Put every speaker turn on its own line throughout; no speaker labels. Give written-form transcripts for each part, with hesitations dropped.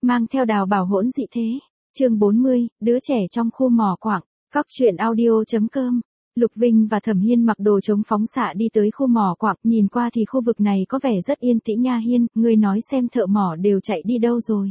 mang theo đào bảo hỗn dị thế. Chương 40, đứa trẻ trong khu mỏ quặng. Cóc truyện audio.com. Lục Vinh và Thẩm Hiên mặc đồ chống phóng xạ đi tới khu mỏ quặng, nhìn qua thì khu vực này có vẻ rất yên tĩnh nha Hiên, ngươi nói xem thợ mỏ đều chạy đi đâu rồi.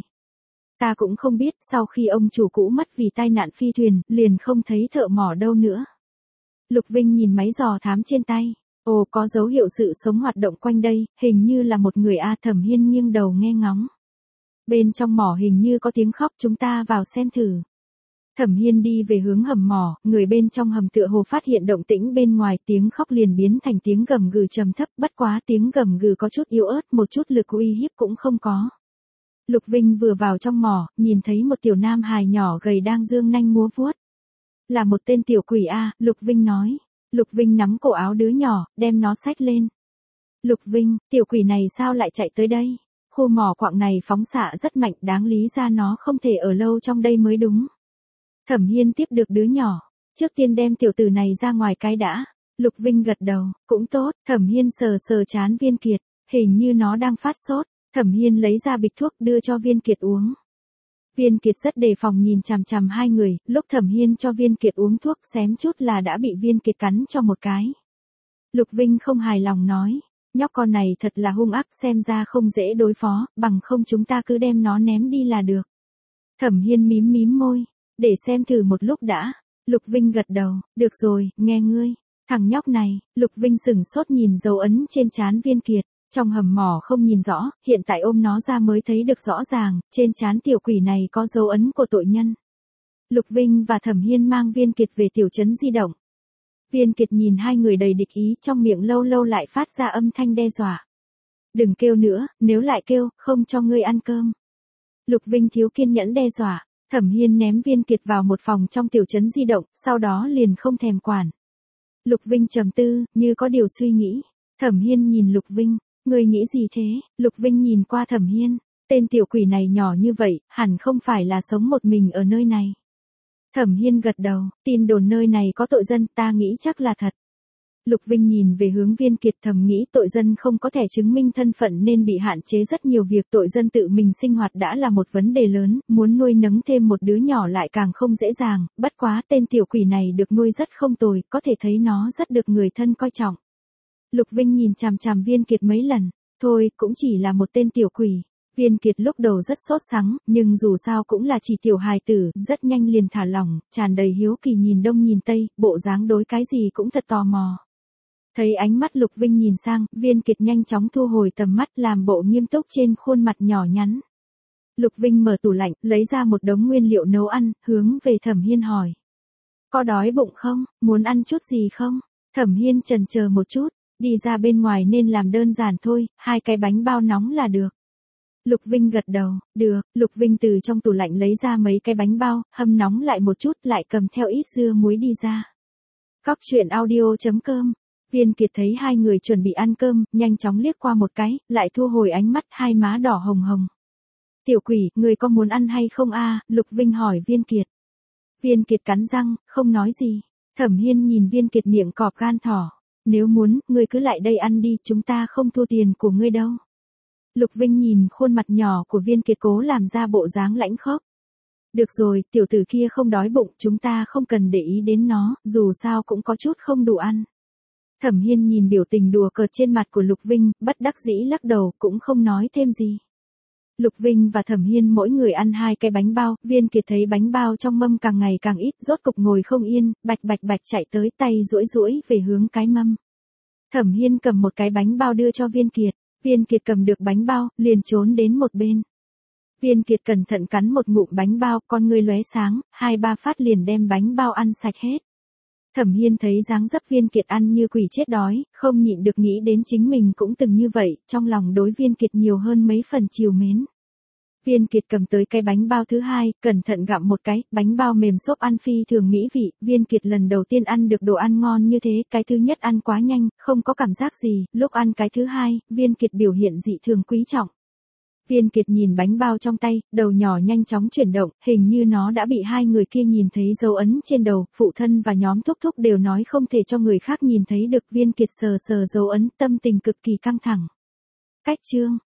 Ta cũng không biết, sau khi ông chủ cũ mất vì tai nạn phi thuyền, liền không thấy thợ mỏ đâu nữa. Lục Vinh nhìn máy dò thám trên tay. Ồ, có dấu hiệu sự sống hoạt động quanh đây, hình như là một người a. Thẩm Hiên nghiêng đầu nghe ngóng. Bên trong mỏ hình như có tiếng khóc, chúng ta vào xem thử. Thẩm Hiên đi về hướng hầm mỏ, người bên trong hầm tựa hồ phát hiện động tĩnh bên ngoài, tiếng khóc liền biến thành tiếng gầm gừ trầm thấp, bất quá tiếng gầm gừ có chút yếu ớt, một chút lực uy hiếp cũng không có. Lục Vinh vừa vào trong mỏ, nhìn thấy một tiểu nam hài nhỏ gầy đang dương nanh múa vuốt. Là một tên tiểu quỷ a, Lục Vinh nói. Lục Vinh nắm cổ áo đứa nhỏ, đem nó xách lên. Lục Vinh, tiểu quỷ này sao lại chạy tới đây? Khu mỏ quặng này phóng xạ rất mạnh, đáng lý ra nó không thể ở lâu trong đây mới đúng. Thẩm Hiên tiếp được đứa nhỏ. Trước tiên đem tiểu tử này ra ngoài cái đã. Lục Vinh gật đầu, cũng tốt. Thẩm Hiên sờ sờ trán Viên Kiệt, hình như nó đang phát sốt. Thẩm Hiên lấy ra bịch thuốc đưa cho Viên Kiệt uống. Viên Kiệt rất đề phòng nhìn chằm chằm hai người, lúc Thẩm Hiên cho Viên Kiệt uống thuốc xém chút là đã bị Viên Kiệt cắn cho một cái. Lục Vinh không hài lòng nói, nhóc con này thật là hung ác, xem ra không dễ đối phó, bằng không chúng ta cứ đem nó ném đi là được. Thẩm Hiên mím mím môi, để xem thử một lúc đã. Lục Vinh gật đầu, được rồi, nghe ngươi. Thằng nhóc này, Lục Vinh sửng sốt nhìn dấu ấn trên trán Viên Kiệt. Trong hầm mỏ không nhìn rõ, hiện tại ôm nó ra mới thấy được rõ ràng, trên trán tiểu quỷ này có dấu ấn của tội nhân. Lục Vinh và Thẩm Hiên mang Viên Kiệt về tiểu trấn di động. Viên Kiệt nhìn hai người đầy địch ý, trong miệng lâu lâu lại phát ra âm thanh đe dọa. Đừng kêu nữa, nếu lại kêu, không cho ngươi ăn cơm. Lục Vinh thiếu kiên nhẫn đe dọa, Thẩm Hiên ném Viên Kiệt vào một phòng trong tiểu trấn di động, sau đó liền không thèm quản. Lục Vinh trầm tư, như có điều suy nghĩ. Thẩm Hiên nhìn Lục Vinh. Ngươi nghĩ gì thế? Lục Vinh nhìn qua Thẩm Hiên, tên tiểu quỷ này nhỏ như vậy, hẳn không phải là sống một mình ở nơi này. Thẩm Hiên gật đầu, tin đồn nơi này có tội dân, ta nghĩ chắc là thật. Lục Vinh nhìn về hướng Viên Kiệt, thầm nghĩ tội dân không có thẻ chứng minh thân phận nên bị hạn chế rất nhiều việc, tội dân tự mình sinh hoạt đã là một vấn đề lớn, muốn nuôi nấng thêm một đứa nhỏ lại càng không dễ dàng, bất quá tên tiểu quỷ này được nuôi rất không tồi, có thể thấy nó rất được người thân coi trọng. Lục Vinh nhìn chằm chằm Viên Kiệt mấy lần, thôi, cũng chỉ là một tên tiểu quỷ. Viên Kiệt lúc đầu rất sốt sắng, nhưng dù sao cũng là chỉ tiểu hài tử, rất nhanh liền thả lỏng, tràn đầy hiếu kỳ nhìn đông nhìn tây, bộ dáng đối cái gì cũng thật tò mò. Thấy ánh mắt Lục Vinh nhìn sang, Viên Kiệt nhanh chóng thu hồi tầm mắt, làm bộ nghiêm túc trên khuôn mặt nhỏ nhắn. Lục Vinh mở tủ lạnh, lấy ra một đống nguyên liệu nấu ăn, hướng về Thẩm Hiên hỏi. Có đói bụng không, muốn ăn chút gì không? Thẩm Hiên chần chờ một chút. Đi ra bên ngoài nên làm đơn giản thôi, 2 cái bánh bao nóng là được. Lục Vinh gật đầu, được. Lục Vinh từ trong tủ lạnh lấy ra mấy cái bánh bao, hâm nóng lại một chút, lại cầm theo ít dưa muối đi ra. Cóc truyện audio.com. Viên Kiệt thấy hai người chuẩn bị ăn cơm, nhanh chóng liếc qua một cái, lại thu hồi ánh mắt, hai má đỏ hồng hồng. Tiểu quỷ, người có muốn ăn hay không a? Lục Vinh hỏi Viên Kiệt. Viên Kiệt cắn răng, không nói gì. Thẩm Hiên nhìn Viên Kiệt miệng cọp gan thỏ. Nếu muốn, ngươi cứ lại đây ăn đi, chúng ta không thua tiền của ngươi đâu. Lục Vinh nhìn khuôn mặt nhỏ của Viên Kiệt cố làm ra bộ dáng lãnh khốc. Được rồi, tiểu tử kia không đói bụng, chúng ta không cần để ý đến nó, dù sao cũng có chút không đủ ăn. Thẩm Hiên nhìn biểu tình đùa cợt trên mặt của Lục Vinh, bất đắc dĩ lắc đầu, cũng không nói thêm gì. Lục Vinh và Thẩm Hiên mỗi người ăn 2 cái bánh bao, Viên Kiệt thấy bánh bao trong mâm càng ngày càng ít, rốt cục ngồi không yên, bạch bạch chạy tới, tay duỗi duỗi về hướng cái mâm. Thẩm Hiên cầm một cái bánh bao đưa cho Viên Kiệt cầm được bánh bao, liền trốn đến một bên. Viên Kiệt cẩn thận cắn một ngụm bánh bao, con ngươi lóe sáng, 2-3 phát liền đem bánh bao ăn sạch hết. Thẩm Hiên thấy dáng dấp Viên Kiệt ăn như quỷ chết đói, không nhịn được nghĩ đến chính mình cũng từng như vậy, trong lòng đối Viên Kiệt nhiều hơn mấy phần trìu mến. Viên Kiệt cầm tới cái bánh bao thứ hai, cẩn thận gặm một cái, bánh bao mềm xốp ăn phi thường mỹ vị, Viên Kiệt lần đầu tiên ăn được đồ ăn ngon như thế, cái thứ nhất ăn quá nhanh, không có cảm giác gì, lúc ăn cái thứ hai, Viên Kiệt biểu hiện dị thường quý trọng. Viên Kiệt nhìn bánh bao trong tay, đầu nhỏ nhanh chóng chuyển động, hình như nó đã bị hai người kia nhìn thấy dấu ấn trên đầu, phụ thân và nhóm thúc thúc đều nói không thể cho người khác nhìn thấy được. Viên Kiệt sờ sờ dấu ấn, tâm tình cực kỳ căng thẳng. Cách chương